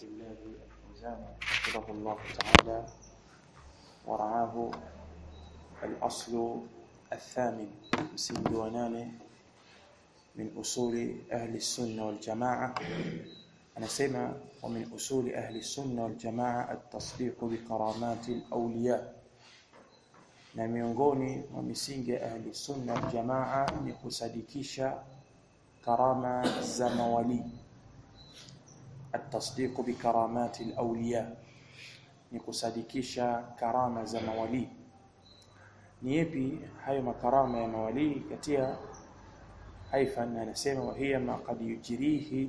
الله الفوزان حفظه الله تعالى ورعاه. الأصل الثامن msingi wa 8 min usuli ahli sunna wal jamaa. Anasema wa min usuli ahli sunna wal jamaa at-tasdiq bi karamati al-awliya, na miongoni mwa misingi ya ahli sunna wal jamaa ni kusadikisha karama za mawali. At-tasdiq bi karamati al-awliya ni kusadikisha karama za mawali. Ni yapi hayo makarama ya mawali? Katia haifan anasema wa hiya ma qad yujrihi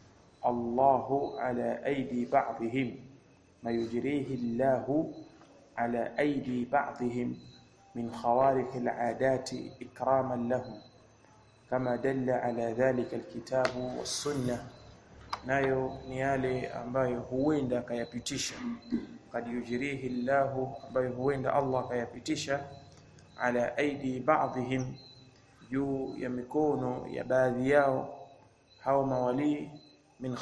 Allahu ala aidi ba'dihim, ma yujrihi Allahu ala aidi ba'dihim min khawariq al-'adati ikraman lahum kama dalla ala dhalika al-kitabu was-sunnah. Nayo ni yale ambayo huenda akayapitisha, qad yujrihi Allahu, ambayo huenda Allah akayapitisha ala aidi ba'dihim, juu ya mikono ya baadhi yao hao mawali, min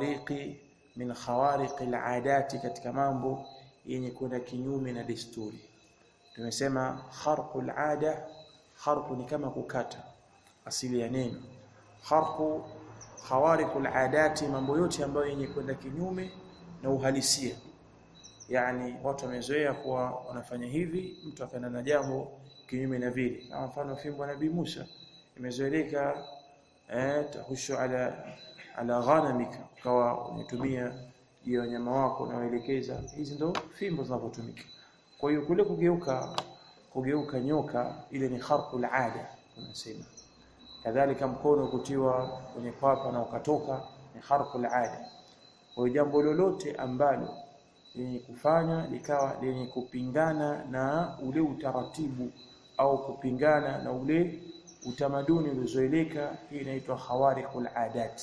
khawariqi al-'adati, katika mambo yenye kwenda kinyume na desturi. Tumesema kharqul 'ada, kharqu ni kama kukata, asili ya neno kharqu. Khawariqul 'adati, mambo yote ambayo yenye kwenda kinyume na uhalisia. Yani watu wamezoea kuwa wanafanya hivi, mtu akaenda na jambo kinyume na vile. Kama mfano fimbo ya Nabii Musa imezoeleka tahushu ala ghanamika, kwa unatumia hiyo nyama wako na waelekeza, hizi ndo fimbo zinazotumika. Kwa hiyo kule kugeuka nyoka, ile ni kharqul 'ada tunasema. Kadhalika mkono kutiwa kwenye kwapa na ukatoka, ni kharqul 'ada. Kwa jambo lolote ambalo lenye kufanya likawa lenye kupingana na ule utaratibu au kupingana na ule utamaduni uliozoeleka, hii inaitwa khawariqul 'adat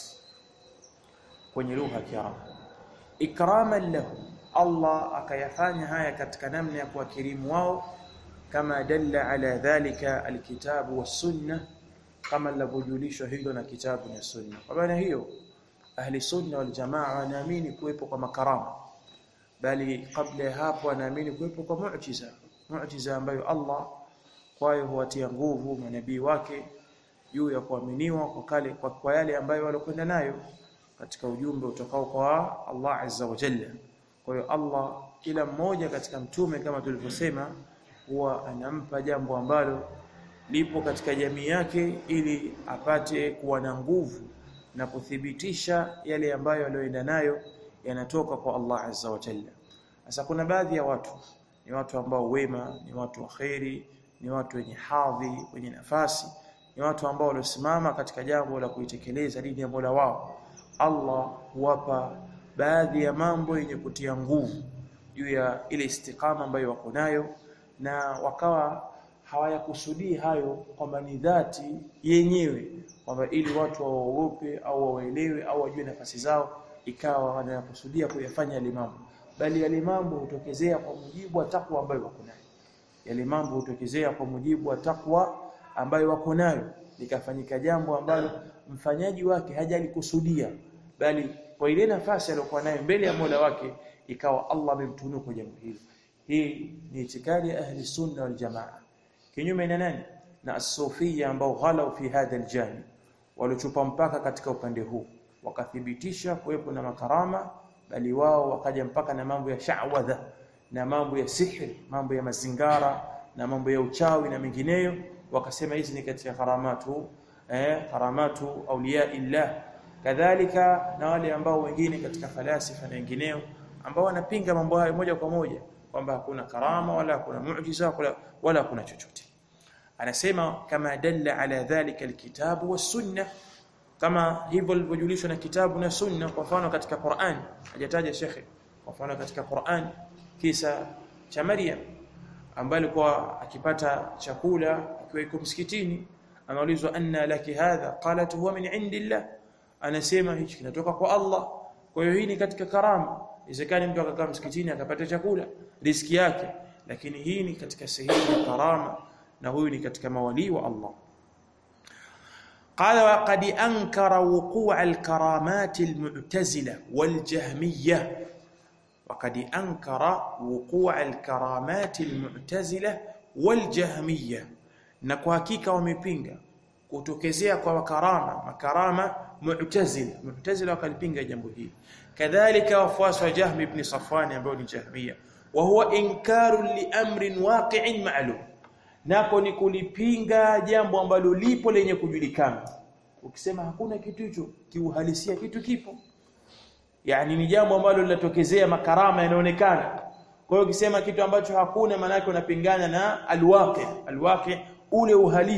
kwenye lugha ya Kiarabu. Ikraman lahum, Allah akayafanya haya katika namna ya kuwakirimu wao, kama dalla ala dhalika alkitabu was-sunnah, kama linavyojulishwa hilo na kitabu na sunna. Kwa maana hiyo ahli sunna wal jamaa wanaamini kuwepo kwa makarama, bali kabla ya hapo wanaamini kuwepo kwa muujiza ambayo Allah kwayo huwatia nguvu manabii wake juu ya kuaminiwa kwa yale ambayo walokwenda nayo katika ujumbe utokao kwa Allah azza wa jalla. Kwa hiyo Allah kila mmoja katika mtume, kama tulivyosema, huwa anampa jambo ambalo lipo katika jamii yake, ili apate kuwa na nguvu na kuthibitisha yale ambayo alioenda nayo yanatoka kwa Allah azza wa jalla. Sasa kuna baadhi ya watu, ni watu ambao wema, ni watu waheri, ni watu wenye hadhi, wenye nafasi, ni watu ambao waliosimama katika jambo la kuitekeleza dini ya Mola wao. Allah huwapa baadhi ya mambo yenye kutia nguvu juu ya ile istiqama ambayo wako nayo, na wakawa hawayakusudii hayo kwamba ni dhati yenyewe, kwamba ili watu waogope au waelewe au wajue nafasi zao, ikawa wanakusudia kuyafanya yale mambo, bali yale mambo hutokezea kwa mujibu wa takwa ambayo wako nayo. Yale mambo hutokezea kwa mujibu wa takwa ambayo wako nayo, likafanyika jambo ambalo mfanyaji wake hajalikusudia, bali kwa ile nafasi aliyokuwa nayo mbele ya Mola wake, ikawa Allah amemtunuku jambo hilo. Hii ni itikadi ya ahli sunna wal jamaa. Kinyume na nani? Na as-sufiyya, ambao ghalau fi hadha al-janib, walichupa mpaka katika upande huu, wakathibitisha kuwepo na makarama, bali wao wakaja mpaka na mambo ya sha'wadha na mambo ya sihri, mambo ya mazingara na mambo ya uchawi na mengineyo, wakasema hizi ni katika karamatu awliya illah. Kadhalika na wale ambao wengine katika falasifa na wengineo ambao wanapinga mambo hayo moja kwa moja, kwamba hakuna karama wala hakuna muujiza wala hakuna chochote. Anasema kama dalla ala dhalika alkitabu was-sunnah, kama hivyo lilivyojulishwa na kitabu na sunna. Kwa mfano katika Qur'an, hajataja shekhi, kwa mfano katika Qur'an kisa cha Maryam ambaye alikuwa akipata chakula akiwa yuko msikitini, anaulizwa anna laki hadha, qalat huwa min indillah, anasema hichi kinatoka kwa Allah. Kwa hiyo hii ni katika karama. Isekani mtu akakaa msikitini akapata chakula, riziki yake, lakini hii ni katika sehemu ya karama, na huyu ni katika mawali wa Allah. قال وقد أنكر وقوع الكرامات المعتزلة والجهمية وقد أنكر وقوع الكرامات المعتزلة والجهمية na kwa hakika wamepinga kutokezea kwa makarama mu'tazila wakalipinga jambo hili kadhalika wafuasi wa Jahm ibn Safwan ambao ni Jahmia wa huwa inkaru li amrin waqi'in ma'lum nako ni kulipinga jambo ambalo lipo lenye kujulikana ukisema hakuna kitu hicho kiuhalisia kitu kipo yani ni jambo ambalo linatokezea makarama yanaonekana kwa hiyo ukisema kitu ambacho hakuna maana yake unapingana na alwaqi ule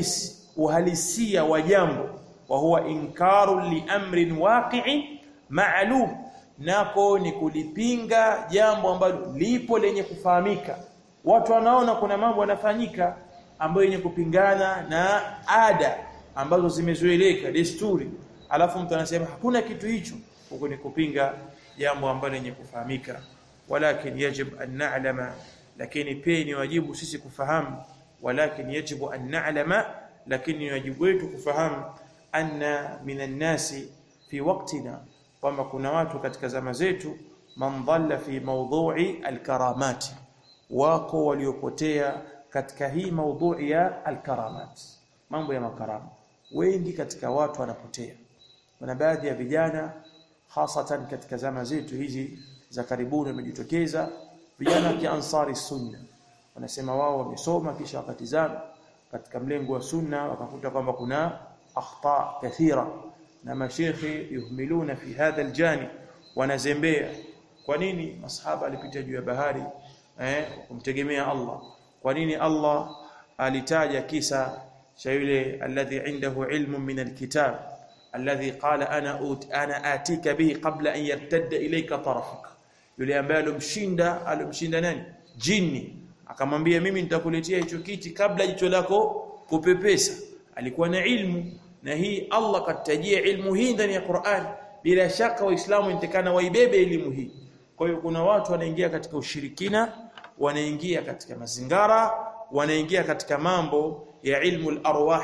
uhalisia wa jambo wa huwa inkaru li amrin waqi'in ma'lum nako ni kulipinga jambo ambalo lipo lenye kufahamika watu wanaona kuna mambo yanafanyika ambayo yenye kupingana na ada ambazo zimezoeleka desturi alafu mtu anasema hakuna kitu hicho huko ni kupinga jambo ambalo lenye kufahamika walakin yajib an na'lama lakini pia ni wajibu sisi kufahamu walakin yajibu an na'lama lakini ni wajibu wetu kufahamu anna minan nasi fi waqtina kwamba kuna watu katika zama zetu man dhalla fi mawdhu'i alkaramat wako waliopotea katika hii mawdhu'i ya alkaramat mambo ya makarama wengi katika watu wanapotea kuna baadhi ya vijana hasatan katika zama zetu hizi za karibuni wamejitokeza vijana wa Ansari Sunna wanasema wao wamesoma kisha wakatizama katika mlengo wa sunna wakakuta kwamba kuna akhta kathira na mashekhi yuhmiluna fi hadha aljani wanazembea kwa nini masahaba alipita juu ya bahari kumtegemea Allah kwa nini Allah alitaja kisa cha yule alladhi indahu ilmun min alkitab alladhi qala ana atika bihi qabla an yartadda ilayka tarafuk yule ambaye alomshinda nani jini akamwambia mimi nitakuletea hicho kiti kabla jicho lako kupepesa alikuwa na ilmu na hii Allah katajia ilmu hii ndani ya Qur'an bila shaka waislamu intakana waibebe elimu hii kwa hiyo kuna watu wanaingia katika ushirikina wanaingia katika mazingara wanaingia katika mambo ya ilmu al-arwah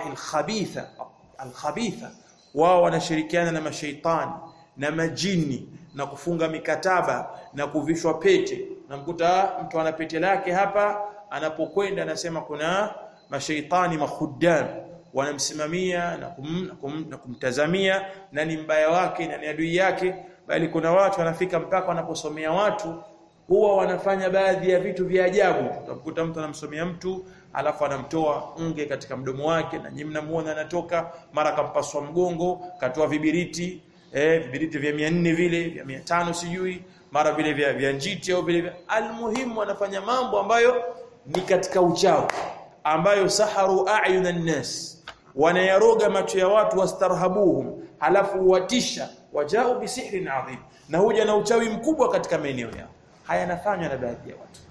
al-khabitha wao wanashirikiana na mashaitani na majini na kufunga mikataba na kuvishwa pete na mkuta mtu ana pete lake hapa anapokwenda anasema kuna mashaitani makhuddam wanamsimamia na kumtazamia na ni mbaya wake na ni adui yake bali kuna watu wanafika mpaka wanaposomea watu huwa wanafanya baadhi ya vitu vya ajabu utakuta mtu anamsomea mtu alafu anamtoa nge katika mdomo wake na nyinyi mnamuona anatoka mara kampaswa mgongo katoa vibiriti vibiriti vya 400 vile vya 500 sijui mara vile vya njiti au vile almuhimu wanafanya mambo ambayo ni katika uchawi ambayo saharu a'yunan nas wanayaroga macho ya watu wastarhabuhum halafu watisha wajao bisihrin adhim na huja na uchawi mkubwa katika maeneo yao haya yanafanywa na baadhi ya watu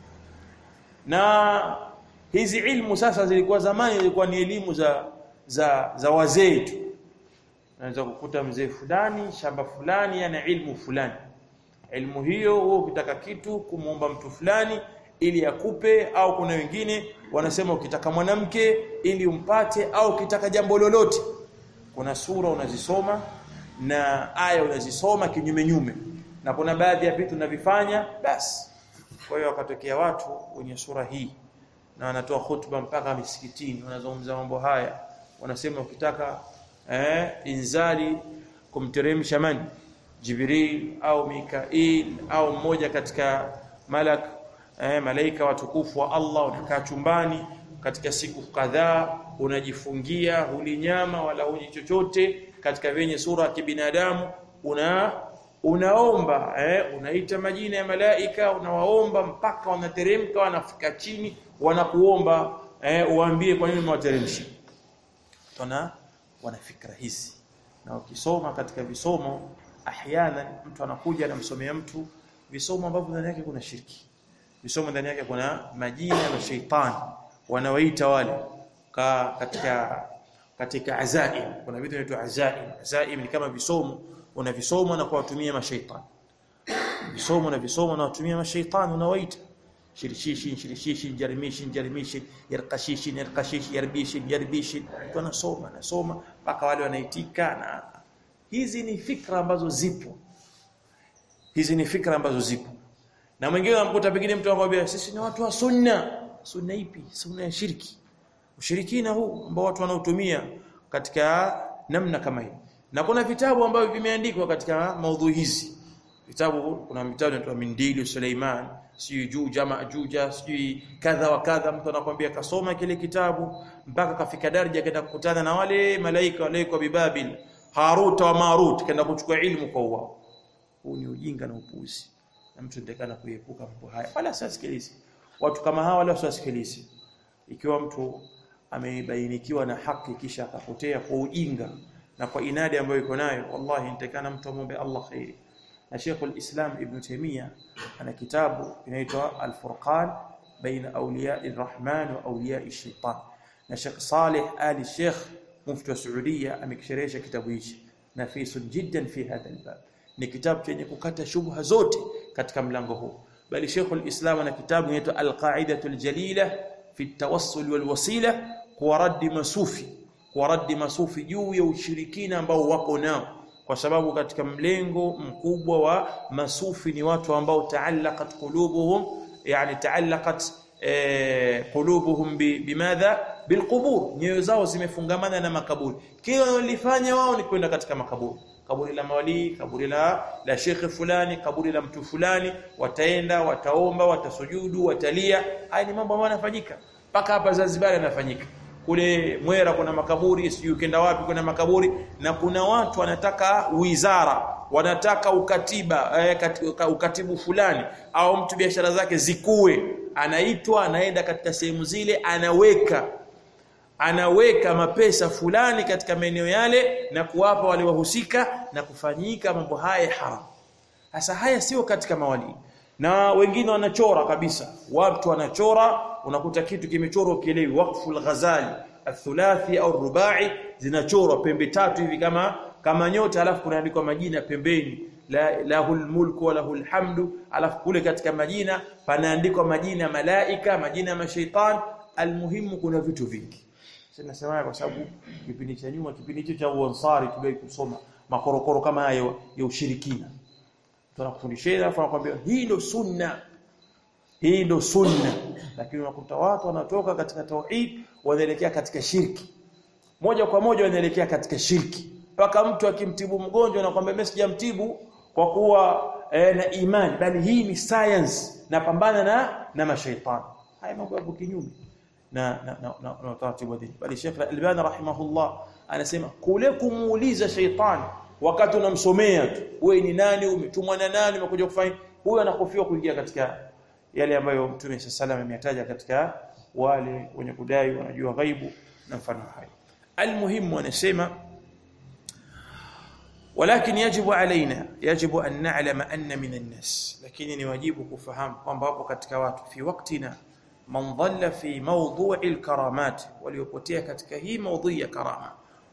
na hizi ilmu sasa zilikuwa zamani zilikuwa ni elimu za wazee tu unaweza kukuta mzee fulani shamba fulani ana ilmu fulani ilmu hiyo wewe ukitaka kitu kumuomba mtu fulani ili akupe au kuna wengine wanasema ukitaka mwanamke ili umpate au ukitaka jambo lolote kuna sura unazisoma na aya unazisoma kinyume na kuna baadhi ya vitu unavifanya basi kwa hiyo wakatokea watu wenye sura hii na wanatoa hutuba mpaka misikitini wanazungumza mambo haya wanasema ukitaka inzali kumteremsha mani Jibril au Mikail au mmoja katika malaika watukufu wa Allah unakaa chumbani katika siku kadhaa unajifungia huli nyama wala huli chochote katika venye sura ya kibinadamu unaomba unaita majina ya malaika unawaomba mpaka wanateremka wanafika chini wanakuomba uambie kwa nini mwateremshi wana fikra hizi na ukisoma katika visomo ahyana mtu anakuja anamsomea mtu visomo ambavyo ndani yake kuna shirki visomo ndani yake kuna majina ya mashaitani wanawaita wale katika azaim kuna vitu vinaitwa azaim ni kama visomo unavisoma na kuwatumia mashaitani visomo na watumia mashaitani unawaita shirishishin, jarimishin, yarbishin. Tunasoma mpaka wale wanaitika. Na hizi ni fikra ambazo zipo. Na mwingine unamkuta pengine mtu anakuambia sisi ni watu wa sunna. Sunna ipi? Sunna ya shirki. Ushirikina huu ambao watu wanautumia katika namna kama hii. Na kuna vitabu ambavyo vimeandikwa katika maudhui hizi. Kuna vitabu vinaitwa Mindili Suleiman, sijui Juja, sijui kadha wa kadha. Mtu anakuambia kasoma kile kitabu mpaka kafika daraja kaenda kukutana na wale malaika wale kwa Babil, Harut wa Marut, kaenda kuchukua ilmu kwa wao. Huu ni ujinga na upuuzi. Na mtu ndekana kuepuka mambo haya. Wala usisikilize. Watu kama hawa wala usisikilize. Ikiwa mtu amebainikiwa na haki kisha akapotea kwa ujinga na kwa inadi ambayo iko nayo, wallahi nitakana mtu muombe Allah khairi. Na Sheikhul Islam Ibn Taymiyyah ana kitabu kinaitwa Al-Furqan baina awliya'i Rahman wa awliya'i Shaytan. Na Sheikh Saleh Ali Sheikh mufti wa Saudia amekisherehesha kitabu hichi. Nafisun jiddan fi hadha al-bab. Ni kitabu chenye kukata shubha zote katika mlango huu. Bali Sheikhul Islam ana kitabu kinaitwa Al-Qa'idatul Jalila fi at-tawassul wal wasila, kwa raddi masufi juu ya ushirikina ambao wako nao. Kwa sababu katika mlengo mkubwa wa masufi ni watu ambao taallaqat qulubuhum bimadha bilqubur, nyoyo zao zimefungamana na makaburi. Kile wanalifanya wao ni kwenda katika makaburi, kaburi la mawali, kaburi la shekhe fulani, kaburi la mtu fulani, wataenda, wataomba, watasujudu, watalia. Haya ni mambo ambayo yanafanyika mpaka hapa Zanzibar yanafanyika. Kule Mwera kuna makaburi, sijui kenda wapi kuna makaburi. Na kuna watu wanataka wizara, wanataka ukatibu fulani, au mtu biashara zake zikue, anaitwa, anaenda katika sehemu zile, anaweka mapesa fulani katika maeneo yale na kuwapa wale wahusika, na kufanyika mambo haya haram. Sasa haya sio katika mawali. Na wengine wanachora kabisa, watu wanachora, unakuta kitu kimechorwa kielewi, Waqful Ghazali athulathi au rubai, zinachorwa pembe tatu hivi kama nyota, alafu kunaandikwa majina pembeni, lahul mulku wa lahul hamdu, alafu kule katika majina panaandikwa majina malaika, majina mashaitan. Almuhimu kuna vitu vingi. Sasa nasema kwa sababu kipindi cha nyuma, kipindi hicho cha Uansari, tuliwahi kusoma makorokoro kama hayo ya ushirikina. Tunakufundishia alafu anakuambia hii ndio sunna. Lakini unakuta watu wanatoka katika tauhid wanaelekea katika shirki. Moja kwa moja wanaelekea katika shirki. Mpaka mtu akimtibu mgonjwa anakuambia mimi sijamtibu kwa kuwa na imani, bali hii ni science, na pambana na mashaitani. Haya mambo yapo kinyume na taratibu dini. Bali Sheikh Al-Albani rahimahullah anasema kule kumuuliza shaitani wakati unamsomea tu, wewe ni nani, umetumwa na nani, umekuja kufanya, huyo anakofiwa kuingia katika yale ambayo Mtume sallallahu ameyataja katika wale wenye kudai wanajua ghaibu na mfano hayo. Almuhimu anasema walakin yajibu an na'lama anna min an-nas, lakini ni wajibu kufahamu kwamba wapo katika watu fi waqtina man dhalla fi mawdu'i al-karamat, waliopotea katika hii maudhui ya karama,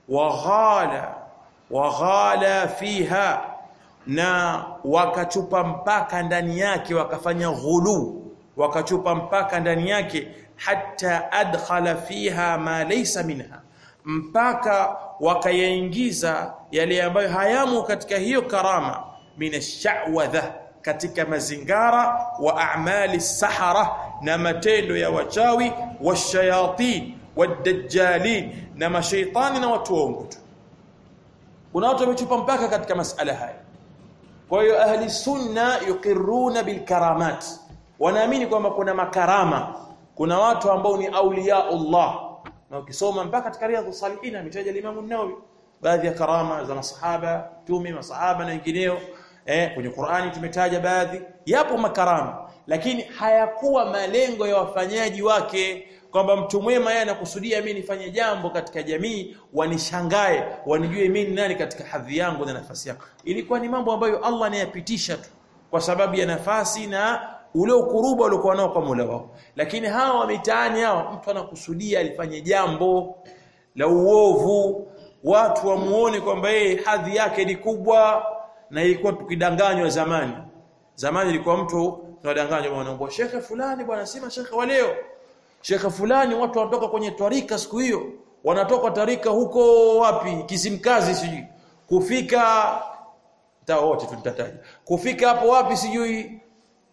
wa ghala fiha, na wakachupa mpaka ndani yake, wakafanya ghulu, wakachupa mpaka ndani yake, hatta adkhala fiha ma laysa minha, mpaka wakayaingiza yale ambayo hayamo katika hiyo karama, min ash-sha'wadha, katika mazingara, wa a'mali sahara, na matendo ya wachawi, washayatin wadajjalin, na mashaitani na watu waongo. Kuna watu wamechupa mpaka katika masala haya. Kwa hiyo ahli sunna yuqirruna bil karamat, wanaamini kwamba kuna makarama, kuna watu ambao ni auliya Allah. Na ukisoma mpaka katika Riyadhus Salihin ametaja Imam an-Nawawi baadhi ya karama za masahaba, masahaba na wengineo. Kwenye Qur'ani tumetaja baadhi, yapo makarama, lakini hayakuwa malengo ya wafanyaji wake, kwamba mtu mwema yeye anakusudia mimi nifanye jambo katika jamii, wanishangae, wanijue mimi nani katika hadhi yangu na nafasi yangu. Ilikuwa ni mambo ambayo Allah anayapitisha tu kwa sababu ya nafasi na ule ukuruba uliokuwa nao kwa Mola wao. Lakini hawa wa mitaani hao, mtu anakusudia alifanye jambo la uovu, watu wamuone kwamba yeye hadhi yake ni kubwa. Na ilikuwa tukidanganywa zamani ilikuwa mtu tunadanganywa wanaomba shekhe fulani bwana, sema shekhe wa leo. Shekhe fulani watu wanatoka kwenye tarika siku hiyo, wanatoka tarika huko wapi? Kisimkazi sijui. Kufika wote tutataja. Kufika hapo wapi sijui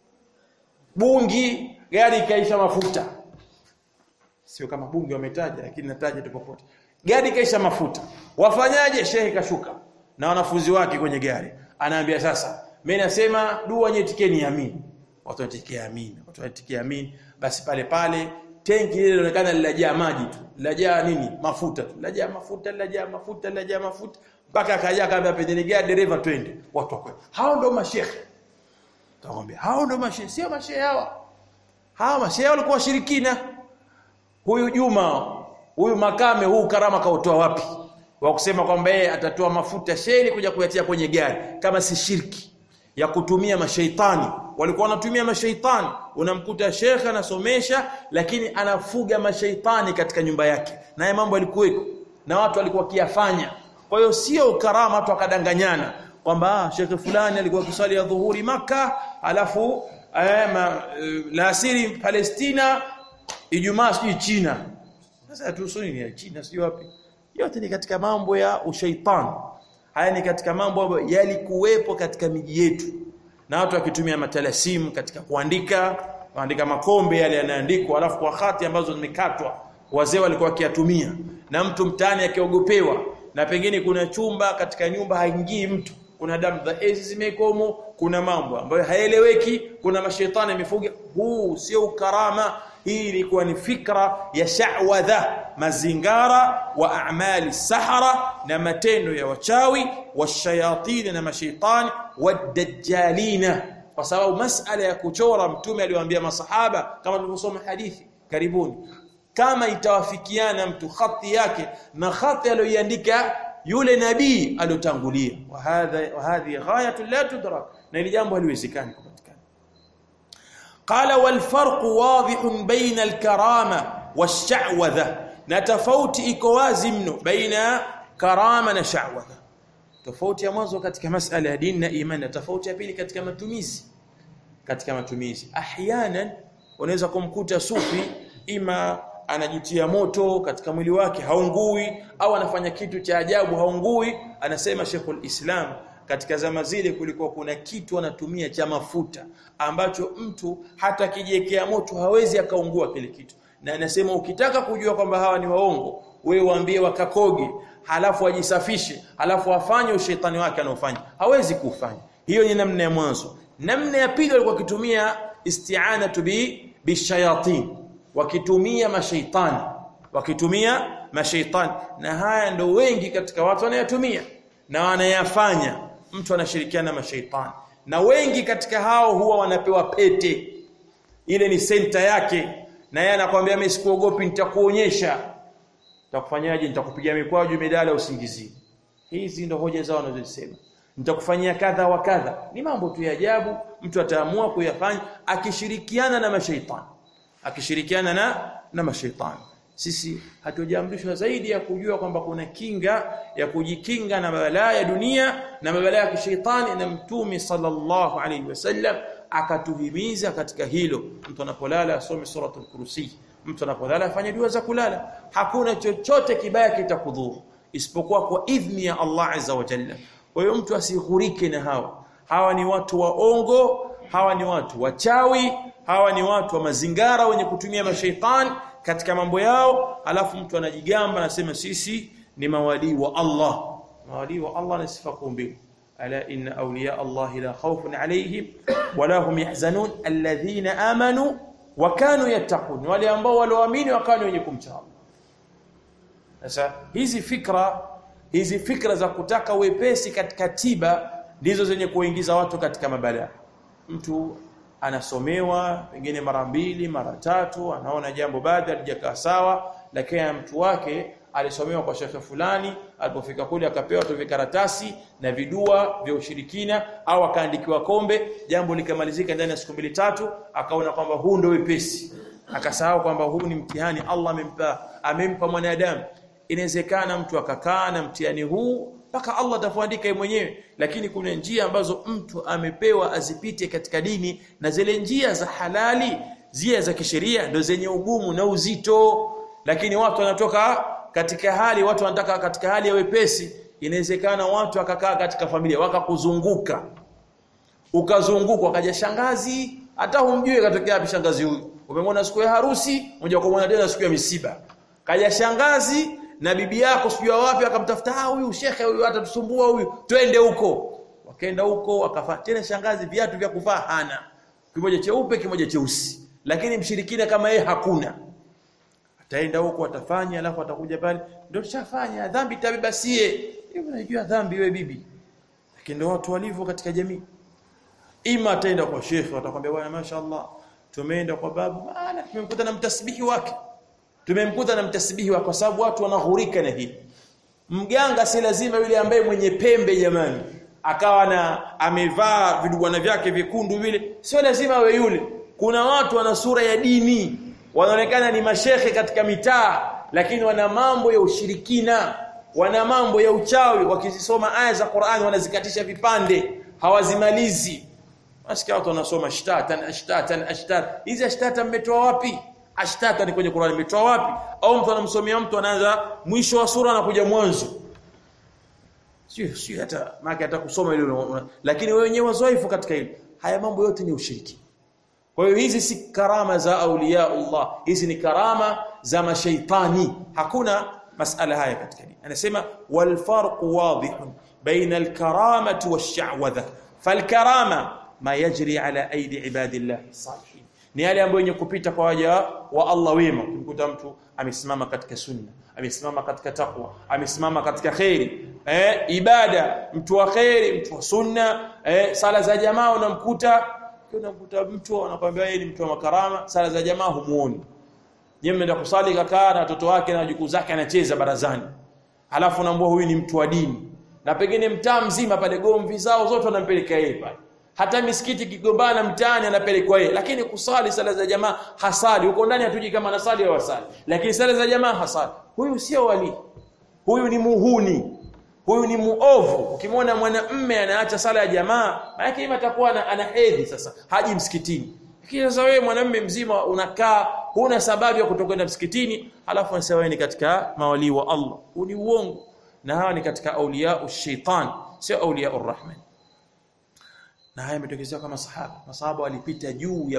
Bungi, gari ikaisha mafuta. Sio kama Bungi wametaja, lakini nataja tu popote. Gari ikaisha mafuta. Wafanyaje? Shehe kashuka na wanafunzi wake kwenye gari. Anaambia sasa, mimi nasema dua nyetikeni amin. Watu wanatikia amin. Watu wanatikia amin. Basi pale pale tenki ile linaonekana linajaa maji tu. Linajaa nini? Mafuta tu. Linajaa mafuta. Mpaka akaja akaambia pendelea dereva twende. Watu wako. Hao ndio mashehe. Takwambia hao ndio mashehe, sio mashehe hawa. Hawa mashehe walikuwa washirikina. Huyu Juma, huyu Makame, huu karama kautoa wapi? Wa kusema kwamba yeye atatoa mafuta sheli kuja kuyatia kwenye gari, kama si shirki ya kutumia mashaitani. Walikuwa wanatumia mashaitani. Unamkuta shekha anasomesha lakini anafuga mashaitani katika nyumba yake. Naye mambo yalikuweko na watu walikuwa kiyafanya. Kwa hiyo sio karama watu akadanganyana kwamba shekhe fulani alikuwa kusali ya dhuhuri Makkah, alafu laasiri Palestina, Ijumaa sijui China. Sasa tusuni ya China sijui wapi. Yote ni katika mambo ya ushaitani. Haya ni katika mambo ambayo yalikuwepo katika miji yetu. Na watu wakitumia matalasimu katika kuandika makombe yale yanaandikwa alafu kwa hati ambazo zimekatwa. Wazee walikuwa wakiyatumia. Na mtu mtani akiogopewa, na pengine kuna chumba katika nyumba haingii mtu. Kuna damu za ezi zimekomo, kuna mambo ambayo haeleweki, kuna mashaitani yamefuga. Huu sio ukarama. Hii ilikuwa ni fikra ya sha'wadha, mazingara wa a'mali sahara, na matendo ya wachawi washayatin na mashaitani wadajjalina. Kwa sababu masala ya kuchora, mtume aliwaambia masahaba kama tulivyosoma hadithi karibuni, kama itawafikiana mtu khati yake na khati aliyoandika yule nabii aliyotangulia, wa hadhi ghayatu la tudrak, na ile jambo haliwezekani kupatikana. Qala wal farqu wadihun baina al karama wash-sha'wadha, na tofauti iko wazi mno baina karama na sha'wadha. Tofauti ya mwanzo katika masala ya dini na imani, na tofauti ya pili katika matumizi. Ahyanan unaweza kumkuta sufi ima anajitia moto katika mwili wake haungui, au anafanya kitu cha ajabu haungui. Anasema Sheikhul Islam, katika zama zile kulikuwa kuna kitu anatumia cha mafuta ambacho mtu hata kijiwekea moto hawezi akaungua kile kitu. Na anasema ukitaka kujua kwamba hawa ni waongo, wewe waambie wakakoge, halafu wajisafishe, halafu afanye ushetani wake anaofanya, hawezi kufanya. Hiyo ni namna ya mwanzo. Namna ya pili walikuwa kitumia isti'anatu bishayatin, wakitumia mashaitani, na haya ndio wengi katika watu wanayatumia na wanayafanya. Mtu anashirikiana na mashaitani, na wengi katika hao huwa wanapewa pete, ile ni senta yake, na yeye anakuambia mimi sikuogopi, nitakuonyesha. Nitakufanyaje? Nitakupigia mikwaju medala usingizini. Hizi ndio hoja zao wanazosema. Nitakufanyia kadha wa kadha. Ni mambo tu ya ajabu, mtu ataamua kuyafanya akishirikiana na mashaitani. Sisi hatujaamrishwa zaidi ya kujua kwamba kuna kinga ya kujikinga na mabalaa ya dunia na mabalaa ya kishaitani, na Mtume sallallahu alaihi wasallam akatuhimiza katika hilo. Mtu anapolala asome suratul Kursi, mtu anapolala afanye dua za kulala. Hakuna chochote kibaya kitakudhuru isipokuwa kwa idhni ya Allah azza wa jalla. Kwa hiyo mtu asighurike na hawa ni watu waongo, hawa ni watu wachawi, hawa ni watu wa mazingara wenye kutumia mashaitani katika mambo yao. Alafu mtu anajigamba anasema sisi ni mawali wa Allah. Mawali wa Allah ni sifa kumbi. Ala inna awliya Allah la khawfun alayhim wala hum yahzanun alladhina amanu wa kanu yattaqun, wale ambao walioamini wakani wenye kumcha Allah. Sasa hizi fikra za kutaka wepesi katika tiba ndizo zenye kuingiza watu katika mabalaa. Mtu anasomewa pengine mara 2 mara 3, anaona jambo bado halijakaa sawa, lakini mtu wake alisomewa kwa shekhe fulani, alipofika kule akapewa tu vikaratasi na vidua vya ushirikina, au akaandikiwa kombe, jambo likamalizika ndani ya siku 2-3, akaona kwamba huu ndio wepesi, akasahau kwamba huu ni mtihani Allah amempa mwanadamu. Inawezekana mtu akakaa na mtihani huu mpaka Allah atafuandika yeye mwenyewe. Lakini kuna njia ambazo mtu amepewa azipite katika dini, na zile njia za halali, njia za kisheria ndio zenye ugumu na uzito. Lakini watu wanatoka katika hali, watu wanataka katika hali ya wepesi. Inawezekana watu akakaa katika familia wakakuzunguka, ukazungukwa, kaja shangazi, hata humjui katokea wapi shangazi huyu. Umemwona siku ya harusi, moja kwa moja tena siku ya misiba. Kaja shangazi na bibi yako sijua wapi, akamtafuta huyu shekhe huyu atatusumbua huyu, twende huko. Wakaenda huko, wakafaa tena shangazi viatu vya kuvaa hana, kimoja cheupe kimoja cheusi. Lakini mshirikina kama yeye hakuna. Ataenda huko atafanya, alafu atakuja pale, ndio tushafanya dhambi tabeba sie. Hivi unajua dhambi wewe bibi? Lakini ndio watu walivyo katika jamii. Ima ataenda kwa shekhe, atakwambia bwana mashaallah tumeenda kwa babu, maana tumemkuta na mtasbihi wake. Tumemkuta na mtasbihi wake, kwa sababu watu wanaghurika na hili. Mganga si lazima yule ambaye mwenye pembe jamani, akawa na amevaa vidugwana vyake vyekundu vile, sio lazima awe yule. Kuna watu wana sura ya dini, wanaonekana ni mashehe katika mitaa, lakini wana mambo ya ushirikina, wana mambo ya uchawi. Wakizisoma aya za Qur'an wanazikatisha vipande, hawazimalizi. Asikia watu wanasoma ashtatan. Hizi ashtatan mmetoa wapi? Ashtatan ni kwenye Qur'an, mmetoa wapi? Au mtu anamsomea mtu anaanza mwisho wa sura na kuja mwanzo. Sio hata maki hata kusoma ile, lakini wewe wenyewe wazoefu katika hilo. Haya mambo yote ni ushiriki. Kwa hiyo hizi si karama za auliya Allah, hizi ni karama za mashaitani. Hakuna masala haya katika dini. Anasema wal farqu wadihun baina al karamati wash-sha'wadha. Fal karama ma yajri ala aidi ibadillah salihin, ni yale ambayo yenye kupita kwa waja wa Allah wema. Kumkuta mtu amesimama katika sunna, amesimama katika takwa, amesimama katika khairi, ibada, mtu wa khairi, mtu wa sunna, sala za jamaa unamkuta mtu anakuambia yeye ni mtu wa makarama, sala za jamaa humuoni. Yeye mnaenda kusali kakaa na watoto wake na wajukuu zake anacheza barazani. Halafu naambia huyu ni mtu wa dini. Na pengine mtaa mzima pale gomvi zao zote wanampeleka yeye pale. Hata misikiti kigombana mtaani anapelekwa yeye, lakini kusali sala za jamaa hasali. Huko ndani hatuji kama anasali au hasali, lakini sala za jamaa hasali. Huyu sio wali. Huyu ni muhuni. Huyu ni muovu. Ukimwona mwanamume anaacha sala ya jamaa, maana yake atakuwa ana hedhi sasa, haji msikitini. Lakini sasa wewe mwanamume mzima unakaa, huna sababu ya kutokwenda msikitini, halafu unasema wewe ni katika mawali wa Allah. Huu ni uongo. Na hawa ni katika auliya ush-shaytan, sio auliya ur-rahman. Na haya yametokea kama masahaba walipita juu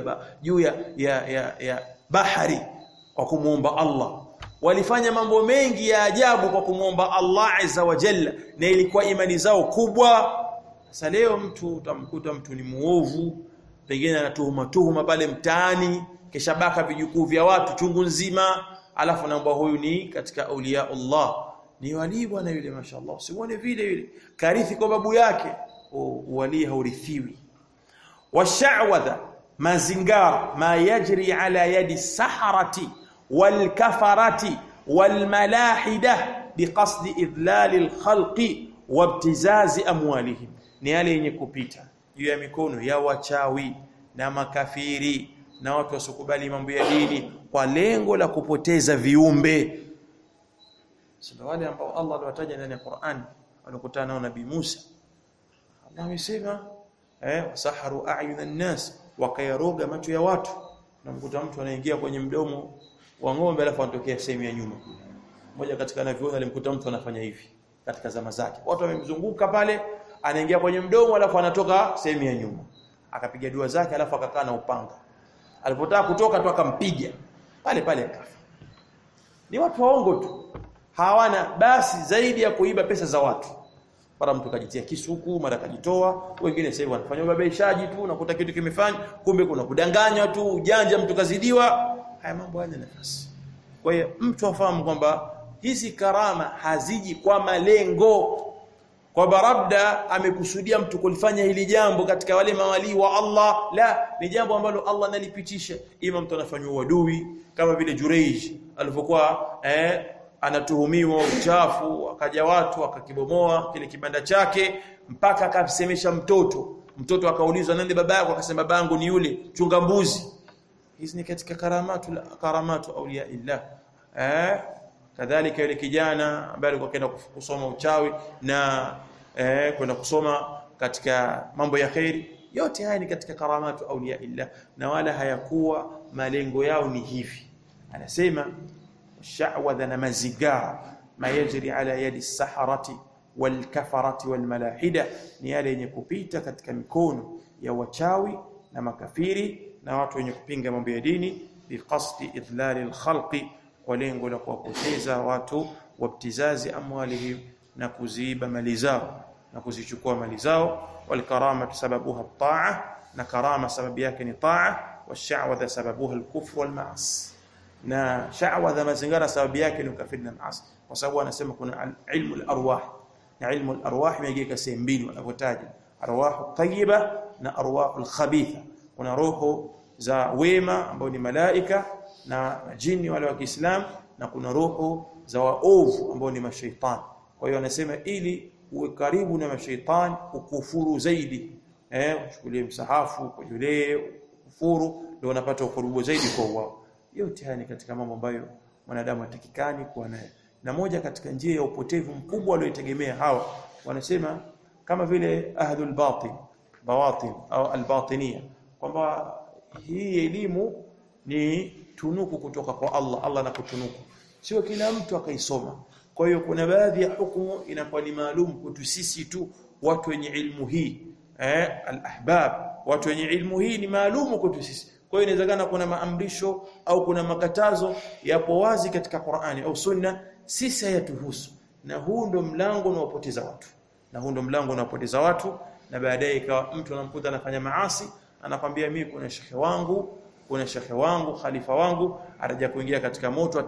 ya bahari kwa kumuomba Allah. Walifanya mambo mengi ya ajabu kwa kumuomba Allah azza wa jalla, na ilikuwa imani zao kubwa. Sasa leo mtu utamkuta mtu ni muovu, pengine anatuhuma pale mtaani, kisha baka vijukuu vya watu chungu nzima, alafu naomba huyu ni katika auliya Allah, ni wali bwana yule mashaallah. Usione vile yule karithi kwa babu yake, wali haurithiwi. Washa'wadha mazingara ma yajri ala yadi saharati wal kafarati wal malahida biqasdi idlal al khalqi wabtizazi amwalihim, ni yale yenye kupita juu ya mikono ya wachawi na makafiri na watu wasokubali mambo ya dini kwa lengo la kupoteza viumbe. Sio wale ambao Allah aliwataja ndani ya Qur'an, walikutana nao Nabii Musa. Allah amesema wasaharu a'yun an-nas, wakayaroga macho ya watu. Namkuta mtu anaingia kwenye mdomo wa ng'ombe alafu anatokea sehemu ya nyuma. Mmoja katika naviona alimkuta mtu anafanya hivi katika zama zake. Watu wamemzunguka pale, anaingia kwenye mdomo alafu anatoka sehemu ya nyuma. Akapiga dua zake alafu akakaa na upanga. Alipotaka kutoka tu akampiga. Pale akafa. Ni watu waongo tu. Hawana basi zaidi ya kuiba pesa za watu. Mara mtu kajitia kisu huku, mara kajitoa. Wengine sasa hivi wanafanya ubabaishaji tu, unakuta kitu kimefanya, kumbe kuna kudanganywa tu, ujanja mtu kazidiwa. Haya mambo hayana nafasi. Kwa hiyo mtu afahamu kwamba hizi karama haziji kwa malengo, kwa barabda amekusudia mtu kulifanya hili jambo katika wale mawali wa Allah. La, ni jambo ambalo Allah analipitisha. Ima mtu anafanywa wadui kama vile Jureij alipokuwa anatuhumiwa uchafu, akaja watu akakibomoa kile kibanda chake mpaka akamsemesha mtoto akaulizwa nani baba yako, akasema babangu ni yule chunga mbuzi. Hizi ni katika karamatu auliya illah. kadhalika yule kijana ambaye alikuwa kaenda kusoma uchawi na kwenda kusoma katika mambo ya khairi, yote haya ni katika karamatu awliya illah, na wala hayakuwa malengo yao ni hivi. Anasema sha'wadha na mazigara ma yajri ala yadi saharati wal kafarati wal malahida, ni yale yenye kupita katika mikono ya wachawi na makafiri na watu wenye kupinga mambo ya dini, biqasdi idlali alkhalqi, kwa lengo la kuwapoteza watu, wabtizazi amwalihim, na kuziiba mali zao na kuzichukua mali zao. Wal karama sababuha at-ta'a, na karama sababu yake ni ta'a. Wash-sha'wadha sababuha al-kufr wal ma'asi, na sha'wadha mazingara sababu yake ni ukafiri na maasi, kwa sababu anasema kuna ilmu al-arwah, na ilmu al-arwah imegeka sehemu mbili wanavyotaja, arwahu tayyiba na arwahu al-khabitha. Kuna roho za wema ambao ni malaika na majini wale wa Kiislamu, na kuna roho za waovu ambao ni mashaitani. Kwa hiyo anasema ili uwe karibu na mashaitani ukufuru zaidi, uchukulie msahafu kwa yule kufuru, ndio unapata ukaribu zaidi kwa wao. Yote haya ni katika mambo ambayo mwanadamu atakikani kuwa nayo, na moja katika njia ya upotevu mkubwa walioitegemea hawa, wanasema kama vile ahlul bawatin au albatinia, kwamba hii elimu ni tunuku kutoka kwa Allah, Allah anakutunuku, sio kila mtu akaisoma. Kwa hiyo kuna baadhi ya hukumu inakuwa ni maalum kwetu sisi tu, watu wenye ilmu hii, al-ahbab, watu wenye ilmu hii ni maalum kwetu sisi. Kwa hiyo inawezekana kuna maamrisho au kuna makatazo yapo wazi katika Qur'ani au Sunna, sisi hayatuhusu, na huu ndo mlango unaopoteza watu, na baadaye ikawa mtu anamkuta anafanya maasi, anakwambia mimi kuna shekhe wangu khalifa wangu ataja kuingia katika moto,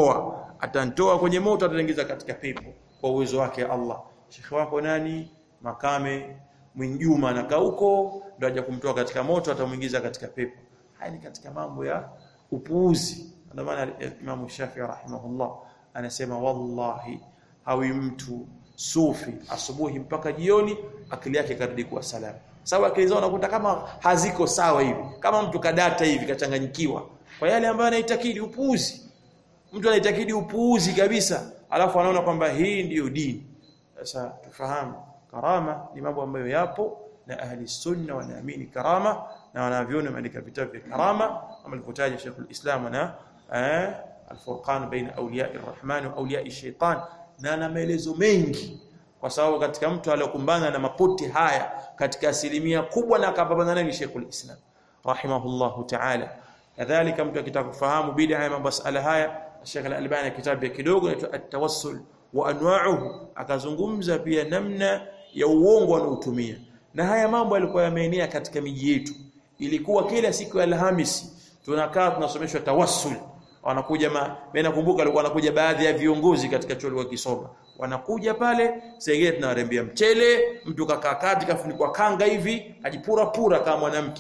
atantoa kwenye moto, ataingiza katika pepo kwa uwezo wake Allah. Shekhe wako nani? Makame Mwinjuma anakaa huko, ndio aje kumtoa katika moto, atamuingiza katika pepo. Haya ni katika mambo ya upuuzi. Ndio maana Imam Shafi'i rahimahullah anasema wallahi hawi mtu sufi asubuhi mpaka jioni akili yake karudi kuwa salama. Sawa, akili zao unakuta kama haziko sawa hivi, kama mtu kadata hivi kachanganyikiwa kwa yale ambayo anaitakidi upuuzi. Mtu anaitakidi upuuzi kabisa, alafu anaona kwamba hii ndiyo dini. Sasa tufahamu karama ni mambo ambayo yapo, na ahli sunna wanaamini karama, na wanaviona maandika vitabu vya karama kama alivyotaja Sheikh al-Islam na al-Furqan baina awliya ar-Rahman wa awliya ash-Shaytan, na maelezo mengi, kwa sababu katika mtu aliyokumbana na mapote haya katika asilimia kubwa na akapambana naye Sheikh al-Islam rahimahullahu ta'ala. Kadhalika mtu akitaka kufahamu bid'a ya masala haya, Sheikh al-Albani kitabu kidogo inaitwa at-tawassul wa anwa'uhu, akazungumza pia namna ya uongo anaotumia. Na haya mambo yalikuwa yameenea katika miji yetu. Ilikuwa kila siku ya Alhamisi tunakaa tunasomeshwa tawassul. Wanakuja mimi nakumbuka alikuwa anakuja baadhi ya viongozi katika chuo wa Kisoma. Wanakuja pale, sengine tunawarembea mchele, mtu kakaa kati kafunikwa kanga hivi, ajipura pura kama mwanamke.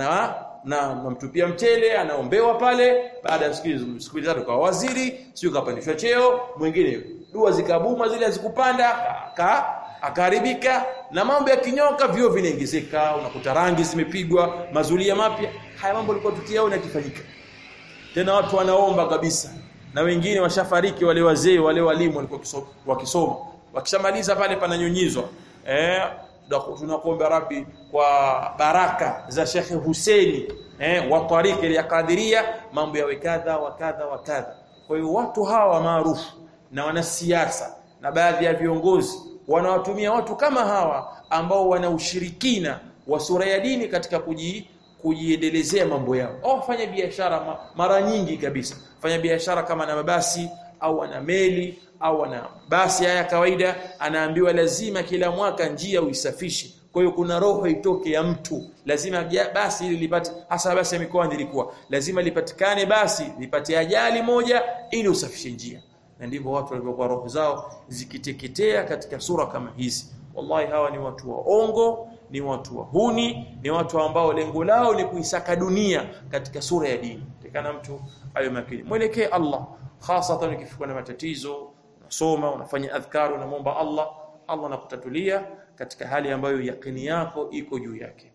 Namtupia mchele, anaombewa pale, baada ya siku tatu kwa waziri, sio kapandishwa cheo, mwingine dua zikabuma zile zikupanda, akaribika, na mambo ya kinyoka vio vinaongezeka, unakuta rangi zimepigwa, mazulia mapya. Haya mambo yalikuwa tukiyaona yakifanyika. Tena watu wanaomba kabisa, na wengine washafariki, wale wazee wale walimu walikuwa wakisoma, wakishamaliza pale pananyonyizwa, tunakuomba Rabbi kwa baraka za Sheikh Hussein wa tariki ya Qadiria, mambo ya kadha wa kadha wa kadha. Kwa hiyo watu hawa maarufu na wanasiasa na baadhi ya viongozi wanawatumia watu kama hawa ambao wana ushirikina wa sura ya dini katika kujiendelezea mambo yao. Au fanya biashara mara nyingi kabisa, fanya biashara kama na mabasi au ana meli au ana basi haya kawaida, anaambiwa lazima kila mwaka njia uisafishe. Kwa hiyo kuna roho itoke ya mtu, lazima basi ili lipate, hasa basi ya mikoa ndilikuwa lazima lipatikane, basi lipate ajali moja ili usafishe njia. Na ndivyo watu walivyokuwa roho zao zikiteketea katika sura kama hizi. Wallahi hawa ni watu waongo, ni watu wahuni, ni watu ambao lengo lao ni kuisaka dunia katika sura ya dini. Tekana mtu awe makini, mwelekee Allah, hasatan ukifikwa na matatizo, unasoma, unafanya adhkar, unamwomba Allah, Allah anakutatulia katika hali ambayo yakini yako iko juu yake.